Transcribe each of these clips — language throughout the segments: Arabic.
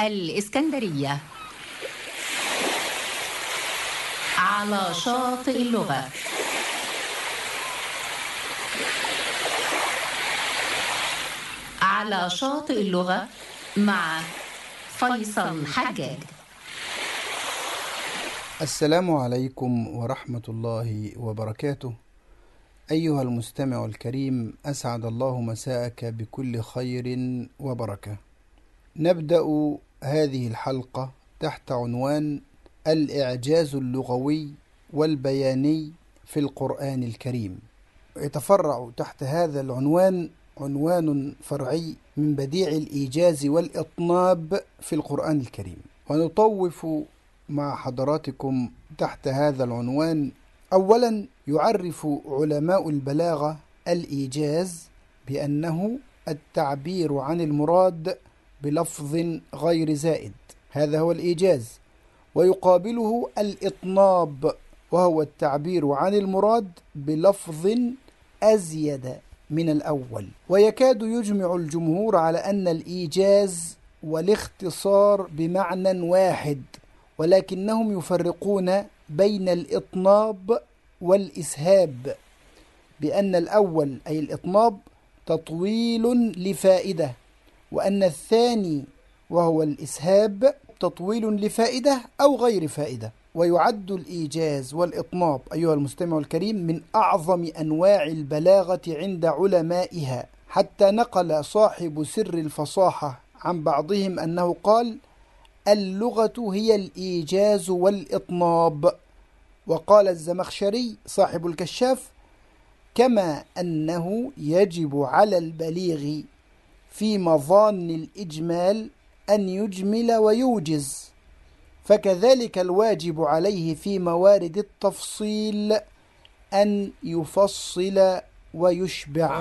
الإسكندرية على شاطئ اللغة. على شاطئ اللغة مع فيصل حجاج. السلام عليكم ورحمة الله وبركاته. أيها المستمع الكريم، أسعد الله مساءك بكل خير وبركة. نبدأ هذه الحلقة تحت عنوان الإعجاز اللغوي والبياني في القرآن الكريم. يتفرع تحت هذا العنوان عنوان فرعي من بديع الإيجاز والإطناب في القرآن الكريم، ونطوف مع حضراتكم تحت هذا العنوان. أولا، يعرف علماء البلاغة الإيجاز بأنه التعبير عن المراد بلفظ غير زائد، هذا هو الإيجاز. ويقابله الإطناب، وهو التعبير عن المراد بلفظ أزيد من الأول. ويكاد يجمع الجمهور على أن الإيجاز والاختصار بمعنى واحد، ولكنهم يفرقون بين الإطناب والإسهاب، بأن الأول أي الإطناب تطويل لفائدة، وأن الثاني وهو الإسهاب تطويل لفائدة أو غير فائدة. ويعد الإيجاز والإطناب أيها المستمع الكريم من أعظم أنواع البلاغة عند علمائها، حتى نقل صاحب سر الفصاحة عن بعضهم أنه قال: اللغة هي الإيجاز والإطناب. وقال الزمخشري صاحب الكشاف: كما أنه يجب على البليغ في مظان الإجمال أن يجمل ويوجز، فكذلك الواجب عليه في موارد التفصيل أن يفصل ويشبع.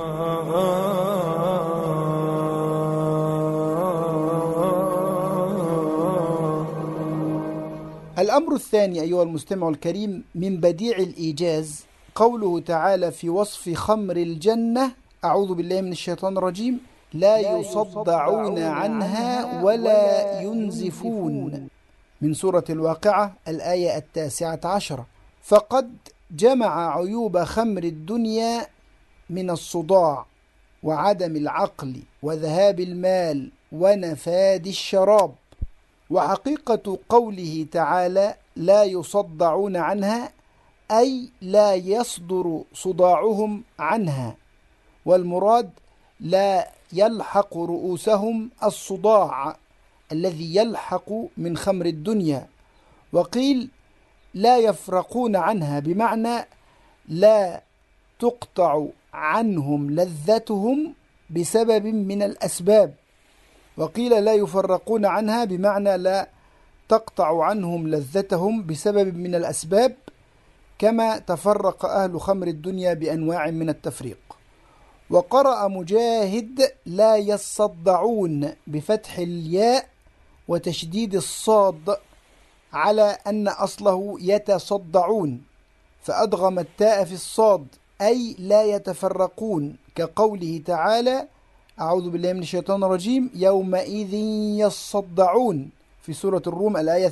الأمر الثاني أيها المستمع الكريم من بديع الإيجاز قوله تعالى في وصف خمر الجنة: أعوذ بالله من الشيطان الرجيم: لا يصدعون عنها ولا ينزفون، من سورة الواقعة الآية 19. فقد جمع عيوب خمر الدنيا من الصداع وعدم العقل وذهاب المال ونفاد الشراب. وحقيقة قوله تعالى لا يصدعون عنها أي لا يصدر صداعهم عنها، والمراد لا يلحق رؤوسهم الصداع الذي يلحق من خمر الدنيا. وقيل لا يفرقون عنها بمعنى لا تقطع عنهم لذتهم بسبب من الأسباب، وقيل لا يفرقون عنها بمعنى لا تقطع عنهم لذتهم بسبب من الأسباب، كما تفرق أهل خمر الدنيا بأنواع من التفريق. وقرأ مجاهد لا يصدعون بفتح الياء وتشديد الصاد على أن أصله يتصدعون، فأدغم التاء في الصاد أي لا يتفرقون، كقوله تعالى: أعوذ بالله من الشيطان الرجيم: يومئذ يصدعون، في سورة الروم الآية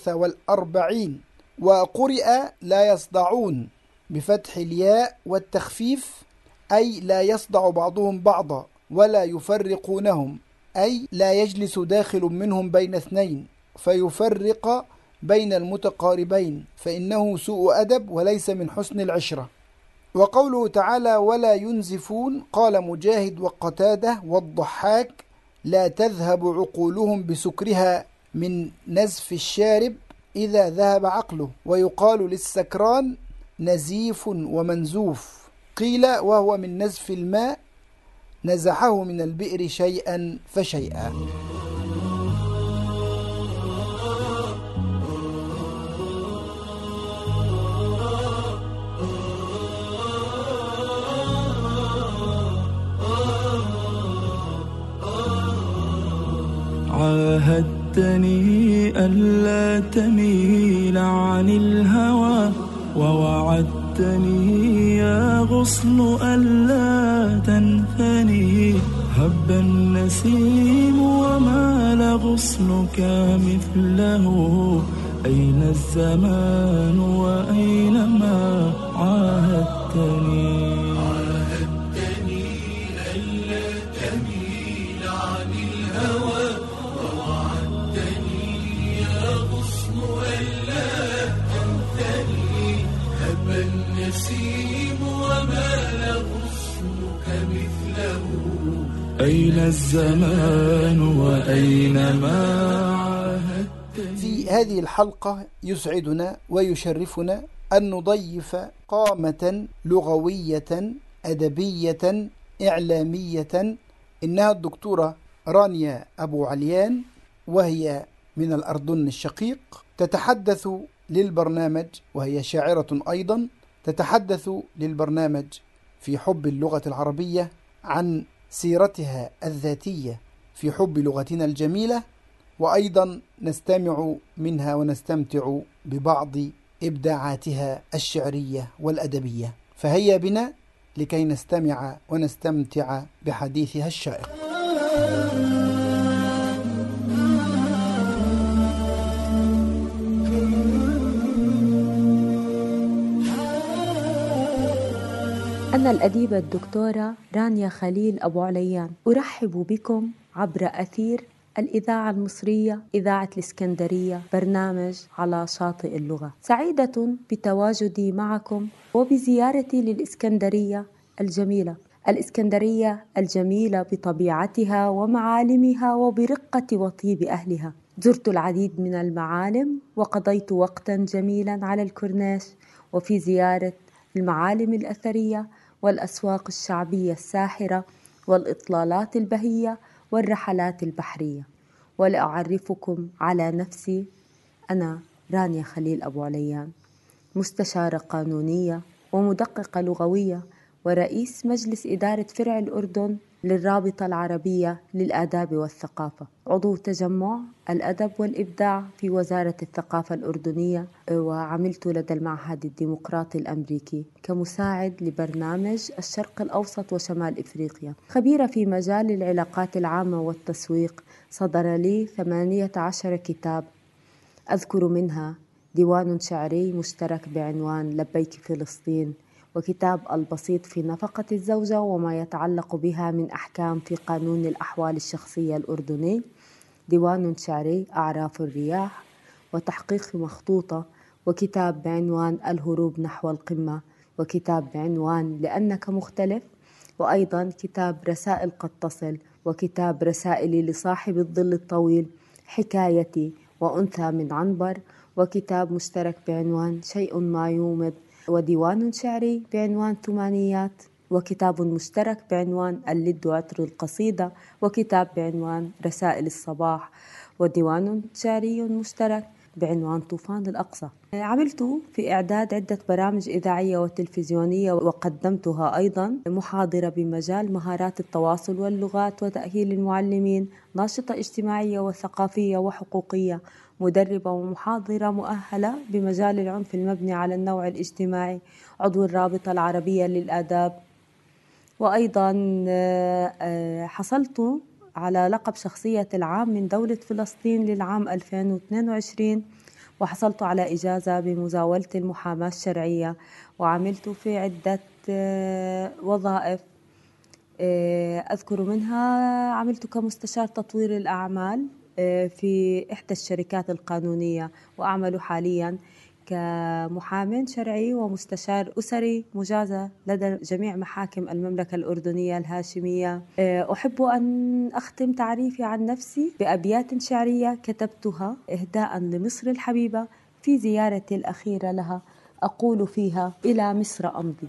43. وقرئ لا يصدعون بفتح الياء والتخفيف أي لا يصدع بعضهم بعضا ولا يفرقونهم، أي لا يجلس داخل منهم بين اثنين فيفرق بين المتقاربين، فإنه سوء أدب وليس من حسن العشرة. وقوله تعالى ولا ينزفون، قال مجاهد وقتاده والضحاك: لا تذهب عقولهم بسكرها من نزف الشارب إذا ذهب عقله. ويقال للسكران نزيف ومنزوف. قيل وهو من نزف الماء نزحه من البئر شيئا فشيئا. عاهدتني ألا تميل عن الهوى، ووعدتني يا غصن ألا تنثني. هب النسيم وما لغصنك مثله. أين الزمان وأين ما عاهدتني ألا تميل عن الهوى، ووعدتني يا غصن ألا تنثني. هب النسيم وما لغصنك مثله. أين الزمان وأين ما عاهدتني. في هذه الحلقة يسعدنا ويشرفنا أن نضيف قامة لغوية أدبية إعلامية، إنها الدكتورة رانيا أبو عليان، وهي من الأردن الشقيق، تتحدث للبرنامج، وهي شاعرة أيضا، تتحدث للبرنامج في حب اللغة العربية عن سيرتها الذاتية في حب لغتنا الجميلة، وأيضا نستمع منها ونستمتع ببعض إبداعاتها الشعرية والأدبية. فهيا بنا لكي نستمع ونستمتع بحديثها الشائق. أنا الأديبة الدكتورة رانيا خليل أبو عليان، أرحب بكم عبر أثير الإذاعة المصرية إذاعة الإسكندرية، برنامج على شاطئ اللغة. سعيدة بتواجدي معكم وبزيارتي للإسكندرية الجميلة. الإسكندرية الجميلة بطبيعتها ومعالمها وبرقة وطيب أهلها. زرت العديد من المعالم وقضيت وقتا جميلا على الكورنيش وفي زيارة المعالم الأثرية والأسواق الشعبية الساحرة والإطلالات البهية والرحلات البحرية. ولأعرفكم على نفسي، أنا رانيا خليل أبو عليان، مستشارة قانونية ومدققة لغوية ورئيس مجلس إدارة فرع الأردن للرابطة العربية للآداب والثقافة، عضو تجمع الأدب والإبداع في وزارة الثقافة الأردنية، وعملت لدى المعهد الديمقراطي الأمريكي كمساعد لبرنامج الشرق الأوسط وشمال إفريقيا. خبيرة في مجال العلاقات العامة والتسويق، صدر لي 18 كتاب، أذكر منها ديوان شعري مشترك بعنوان لبيك فلسطين، وكتاب البسيط في نفقة الزوجة وما يتعلق بها من أحكام في قانون الأحوال الشخصية الأردني، ديوان شعري أعراف الرياح، وتحقيق مخطوطة، وكتاب بعنوان الهروب نحو القمة، وكتاب بعنوان لأنك مختلف، وأيضا كتاب رسائل قد تصل، وكتاب رسائلي لصاحب الظل الطويل، حكايتي، وأنثى من عنبر، وكتاب مشترك بعنوان شيء ما يومض، وديوان شعري بعنوان ثمانيات، وكتاب مشترك بعنوان اللد عطر القصيدة، وكتاب بعنوان رسائل الصباح، وديوان شعري مشترك بعنوان طوفان الأقصى. عملت في إعداد عدة برامج إذاعية وتلفزيونية، وقدمتها أيضا محاضرة بمجال مهارات التواصل واللغات وتأهيل المعلمين، ناشطة اجتماعية وثقافية وحقوقية، مدربة ومحاضرة مؤهلة بمجال العنف المبني على النوع الاجتماعي، عضو الرابطة العربية للآداب. وأيضا حصلت على لقب شخصية العام من دولة فلسطين للعام 2022، وحصلت على إجازة بمزاولة المحاماة الشرعية، وعملت في عدة وظائف، أذكر منها عملت كمستشار تطوير الأعمال في إحدى الشركات القانونية، وأعمل حاليا كمحامٍ شرعي ومستشار أسري مجازة لدى جميع محاكم المملكة الأردنية الهاشمية. أحب أن أختم تعريفي عن نفسي بأبيات شعرية كتبتها إهداء لمصر الحبيبة في زيارتي الأخيرة لها، أقول فيها: إلى مصر أمضي.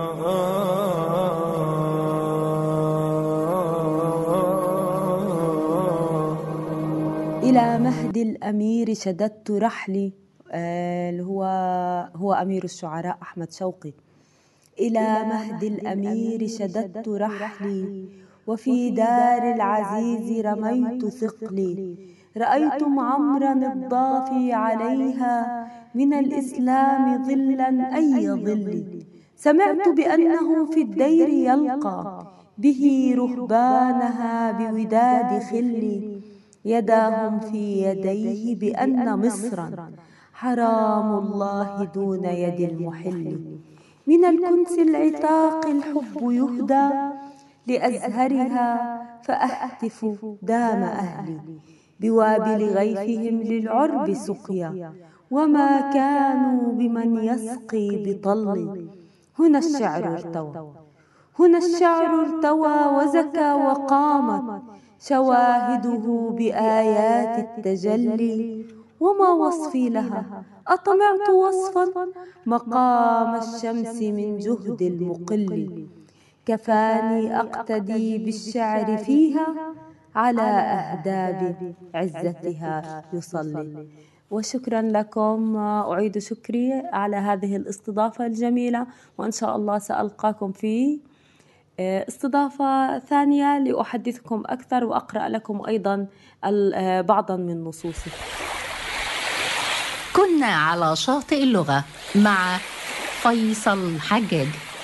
إلى مهد الأمير شددت رحلي، هو أمير الشعراء أحمد شوقي. إلى مهد الأمير شددت رحلي، وفي دار العزيز رميت ثقلي. رأيت معمرا الضافي عليها، من الإسلام ظلا أي ظل. سمعت بأنه في الدير يلقى، به رهبانها بوداد خل، يداهم في يديه بأن مصرا حرام الله دون يد المحل. من الكنس العتاق الحب يهدى لأزهرها، فأهتف دام أهلي بوابل غيثهم للعرب سقيا، وما كانوا بمن يسقي بطل. هنا الشعر ارتوى، هنا الشعر ارتوى وزكى وقامت شواهده بآيات التجلي، وما وصفي لها أطمعت وصفا مقام الشمس من جهد المقل. كفاني أقتدي بالشعر فيها على أهداب عزتها يصلي. وشكرا لكم، أعيد شكري على هذه الاستضافة الجميلة، وإن شاء الله سألقاكم في استضافة ثانية لأحدثكم أكثر وأقرأ لكم أيضا بعضا من نصوصه. كنا على شاطئ اللغة مع فيصل حجاج.